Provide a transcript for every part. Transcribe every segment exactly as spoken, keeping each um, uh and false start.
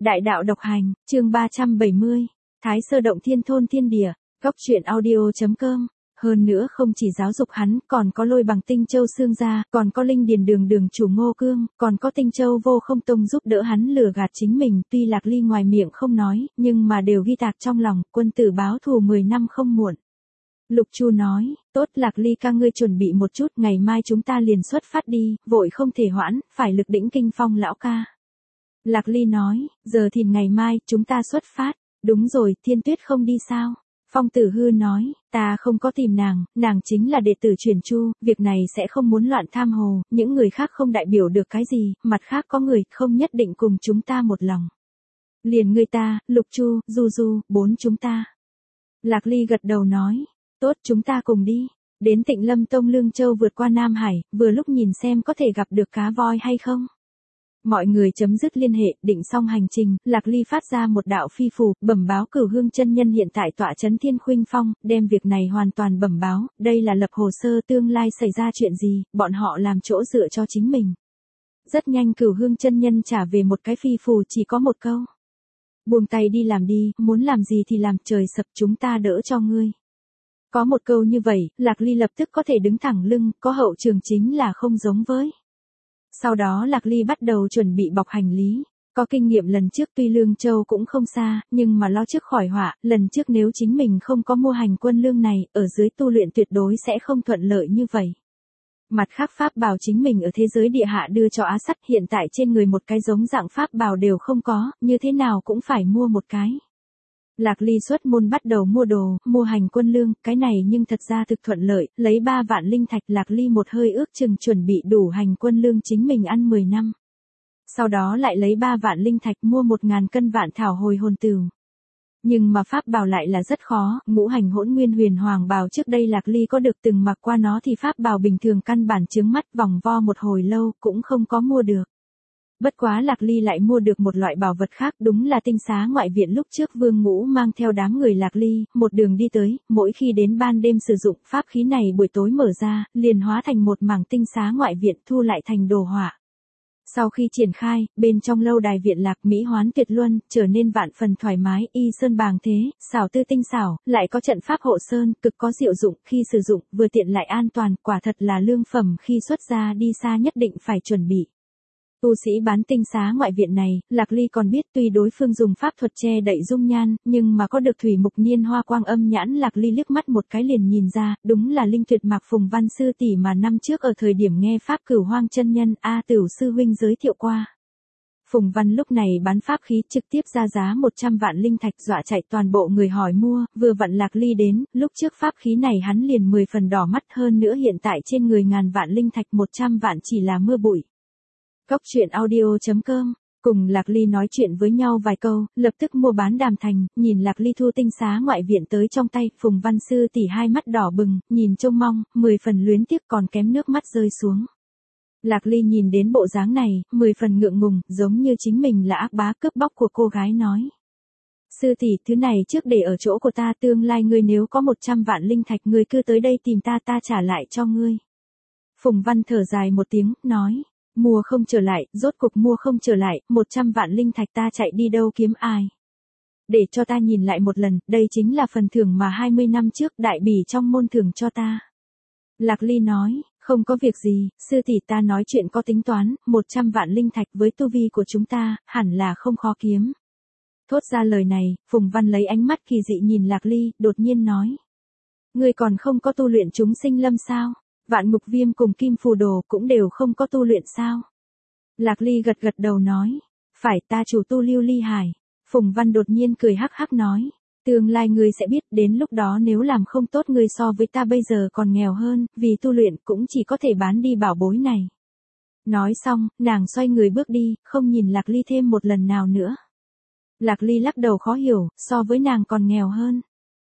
Đại đạo độc hành, chương ba trăm bảy mươi, Thái Sơ Động Thiên Thôn Thiên Địa, Góc truyện audio.com. Hơn nữa không chỉ giáo dục hắn, còn có Lôi Bằng Tinh Châu xương gia, còn có Linh Điền Đường Đường chủ Ngô Cương, còn có Tinh Châu Vô Không Tông giúp đỡ hắn lừa gạt chính mình. Tuy Lạc Ly ngoài miệng không nói, nhưng mà đều ghi tạc trong lòng, quân tử báo thù mười năm không muộn. Lục Chu nói, tốt Lạc Ly ca ngươi chuẩn bị một chút, ngày mai chúng ta liền xuất phát đi, vội không thể hoãn, phải lực đỉnh kinh phong lão ca. Lạc Ly nói, giờ thì ngày mai, chúng ta xuất phát. Đúng rồi, Thiên Tuyết không đi sao? Phong Tử Hư nói, ta không có tìm nàng, nàng chính là đệ tử truyền Chu, việc này sẽ không muốn loạn tham hồ, những người khác không đại biểu được cái gì, mặt khác có người không nhất định cùng chúng ta một lòng. Liền người ta, Lục Chu, Du Du, bốn chúng ta. Lạc Ly gật đầu nói, tốt chúng ta cùng đi. Đến Tịnh Lâm Tông Lương Châu vượt qua Nam Hải, vừa lúc nhìn xem có thể gặp được cá voi hay không. Mọi người chấm dứt liên hệ, định xong hành trình, Lạc Ly phát ra một đạo phi phù, bẩm báo Cửu Hương chân nhân hiện tại tọa trấn Thiên Khuynh Phong, đem việc này hoàn toàn bẩm báo, đây là lập hồ sơ tương lai xảy ra chuyện gì, bọn họ làm chỗ dựa cho chính mình. Rất nhanh Cửu Hương chân nhân trả về một cái phi phù chỉ có một câu. Buông tay đi làm đi, muốn làm gì thì làm, trời sập chúng ta đỡ cho ngươi. Có một câu như vậy, Lạc Ly lập tức có thể đứng thẳng lưng, có hậu trường chính là không giống với. Sau đó Lạc Ly bắt đầu chuẩn bị bọc hành lý. Có kinh nghiệm lần trước tuy Lương Châu cũng không xa, nhưng mà lo trước khỏi họa, lần trước nếu chính mình không có mua hành quân lương này, ở dưới tu luyện tuyệt đối sẽ không thuận lợi như vậy. Mặt khác pháp bào chính mình ở thế giới địa hạ đưa cho Á Sắt, hiện tại trên người một cái giống dạng pháp bào đều không có, như thế nào cũng phải mua một cái. Lạc Ly xuất môn bắt đầu mua đồ, mua hành quân lương, cái này nhưng thật ra thực thuận lợi, lấy ba vạn linh thạch Lạc Ly một hơi ước chừng chuẩn bị đủ hành quân lương chính mình ăn mười năm. Sau đó lại lấy ba vạn linh thạch mua một ngàn cân vạn thảo hồi hồn tửu. Nhưng mà pháp bào lại là rất khó, ngũ hành hỗn nguyên huyền hoàng bào trước đây Lạc Ly có được từng mặc qua nó thì pháp bào bình thường căn bản chướng mắt vòng vo một hồi lâu cũng không có mua được. Bất quá Lạc Ly lại mua được một loại bảo vật khác, đúng là tinh xá ngoại viện lúc trước Vương Ngũ mang theo đám người Lạc Ly, một đường đi tới, mỗi khi đến ban đêm sử dụng pháp khí này buổi tối mở ra, liền hóa thành một mảng tinh xá ngoại viện thu lại thành đồ họa. Sau khi triển khai, bên trong lâu đài viện Lạc Mỹ hoán tuyệt luân, trở nên vạn phần thoải mái, y sơn bàng thế, xảo tư tinh xảo, lại có trận pháp hộ sơn, cực có diệu dụng, khi sử dụng, vừa tiện lại an toàn, quả thật là lương phẩm khi xuất ra đi xa nhất định phải chuẩn bị. Tu sĩ bán tinh xá ngoại viện này, Lạc Ly còn biết tuy đối phương dùng pháp thuật che đậy dung nhan, nhưng mà có được thủy mục niên hoa quang âm nhãn Lạc Ly liếc mắt một cái liền nhìn ra, đúng là linh tuyệt mạc Phùng Văn sư tỷ mà năm trước ở thời điểm nghe pháp Cửu Hoang chân nhân A Tửu sư huynh giới thiệu qua. Phùng Văn lúc này bán pháp khí trực tiếp ra giá một trăm vạn linh thạch dọa chạy toàn bộ người hỏi mua, vừa vặn Lạc Ly đến, lúc trước pháp khí này hắn liền mười phần đỏ mắt hơn nữa hiện tại trên người ngàn vạn linh thạch một trăm vạn chỉ là mưa bụi. Góc truyện audio.com, cùng Lạc Ly nói chuyện với nhau vài câu, lập tức mua bán đàm thành, nhìn Lạc Ly thu tinh xá ngoại viện tới trong tay, Phùng Văn sư tỷ hai mắt đỏ bừng, nhìn trông mong, mười phần luyến tiếc còn kém nước mắt rơi xuống. Lạc Ly nhìn đến bộ dáng này, mười phần ngượng ngùng, giống như chính mình là ác bá cướp bóc của cô gái nói. Sư tỷ, thứ này trước để ở chỗ của ta, tương lai ngươi nếu có một trăm vạn linh thạch ngươi cứ tới đây tìm ta ta trả lại cho ngươi. Phùng Văn thở dài một tiếng, nói. Mua không trở lại, rốt cục mua không trở lại, một trăm vạn linh thạch ta chạy đi đâu kiếm ai. Để cho ta nhìn lại một lần, đây chính là phần thưởng mà hai mươi năm trước đại bỉ trong môn thưởng cho ta. Lạc Ly nói, không có việc gì, sư tỷ ta nói chuyện có tính toán, một trăm vạn linh thạch với tu vi của chúng ta, hẳn là không khó kiếm. Thốt ra lời này, Phùng Văn lấy ánh mắt kỳ dị nhìn Lạc Ly, đột nhiên nói. Ngươi còn không có tu luyện chúng sinh lâm sao? Vạn Ngục Viêm cùng Kim Phù Đồ cũng đều không có tu luyện sao? Lạc Ly gật gật đầu nói, phải ta chủ tu Lưu Ly Hải. Phùng Văn đột nhiên cười hắc hắc nói, tương lai ngươi sẽ biết đến lúc đó nếu làm không tốt ngươi so với ta bây giờ còn nghèo hơn, vì tu luyện cũng chỉ có thể bán đi bảo bối này. Nói xong, nàng xoay người bước đi, không nhìn Lạc Ly thêm một lần nào nữa. Lạc Ly lắc đầu khó hiểu, so với nàng còn nghèo hơn.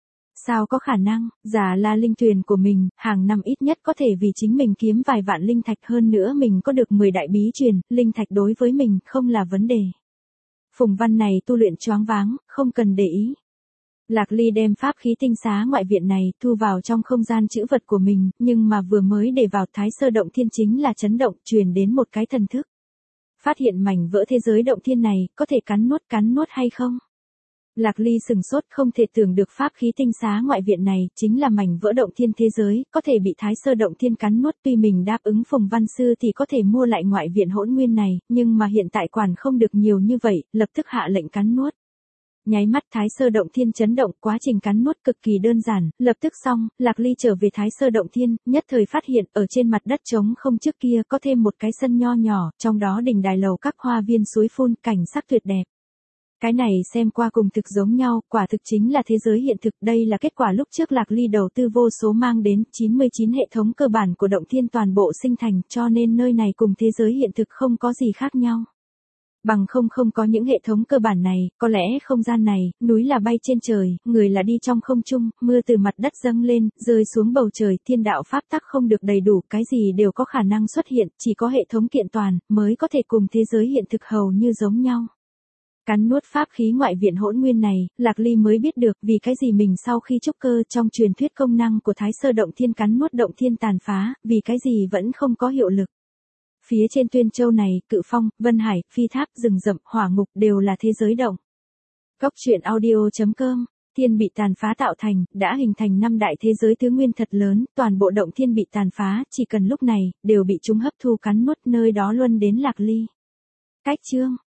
Sao có khả năng, giả là linh thuyền của mình, hàng năm ít nhất có thể vì chính mình kiếm vài vạn linh thạch hơn nữa mình có được mười đại bí truyền, linh thạch đối với mình không là vấn đề. Phùng Văn này tu luyện choáng váng, không cần để ý. Lạc Ly đem pháp khí tinh xá ngoại viện này thu vào trong không gian trữ vật của mình, nhưng mà vừa mới để vào Thái Sơ Động Thiên chính là chấn động truyền đến một cái thần thức. Phát hiện mảnh vỡ thế giới động thiên này, có thể cắn nuốt cắn nuốt hay không? Lạc Ly sừng sốt, không thể tưởng được pháp khí tinh xá ngoại viện này, chính là mảnh vỡ động thiên thế giới, có thể bị Thái Sơ động thiên cắn nuốt. Tuy mình đáp ứng Phùng Văn Sư thì có thể mua lại ngoại viện hỗn nguyên này, nhưng mà hiện tại quản không được nhiều như vậy, lập tức hạ lệnh cắn nuốt. Nháy mắt Thái Sơ động thiên chấn động, quá trình cắn nuốt cực kỳ đơn giản, lập tức xong, Lạc Ly trở về Thái Sơ động thiên, nhất thời phát hiện ở trên mặt đất trống không trước kia có thêm một cái sân nho nhỏ, trong đó đình đài lầu các hoa viên suối phun, cảnh sắc tuyệt đẹp. Cái này xem qua cùng thực giống nhau, quả thực chính là thế giới hiện thực, đây là kết quả lúc trước Lạc Ly đầu tư vô số mang đến chín mươi chín hệ thống cơ bản của động thiên toàn bộ sinh thành, cho nên nơi này cùng thế giới hiện thực không có gì khác nhau. Bằng không không có những hệ thống cơ bản này, có lẽ không gian này, núi là bay trên trời, người là đi trong không trung, mưa từ mặt đất dâng lên, rơi xuống bầu trời, thiên đạo pháp tắc không được đầy đủ, cái gì đều có khả năng xuất hiện, chỉ có hệ thống kiện toàn, mới có thể cùng thế giới hiện thực hầu như giống nhau. Cắn nuốt pháp khí ngoại viện hỗn nguyên này, Lạc Ly mới biết được vì cái gì mình sau khi trúc cơ trong truyền thuyết công năng của Thái Sơ động thiên cắn nuốt động thiên tàn phá, vì cái gì vẫn không có hiệu lực. Phía trên Tuyên Châu này, Cự Phong, Vân Hải, Phi Tháp, rừng rậm, hỏa ngục đều là thế giới động. Góc truyện audio chấm com, thiên bị tàn phá tạo thành, đã hình thành năm đại thế giới tứ nguyên thật lớn, toàn bộ động thiên bị tàn phá, chỉ cần lúc này, đều bị chúng hấp thu cắn nuốt, nơi đó luân đến Lạc Ly. Cách chương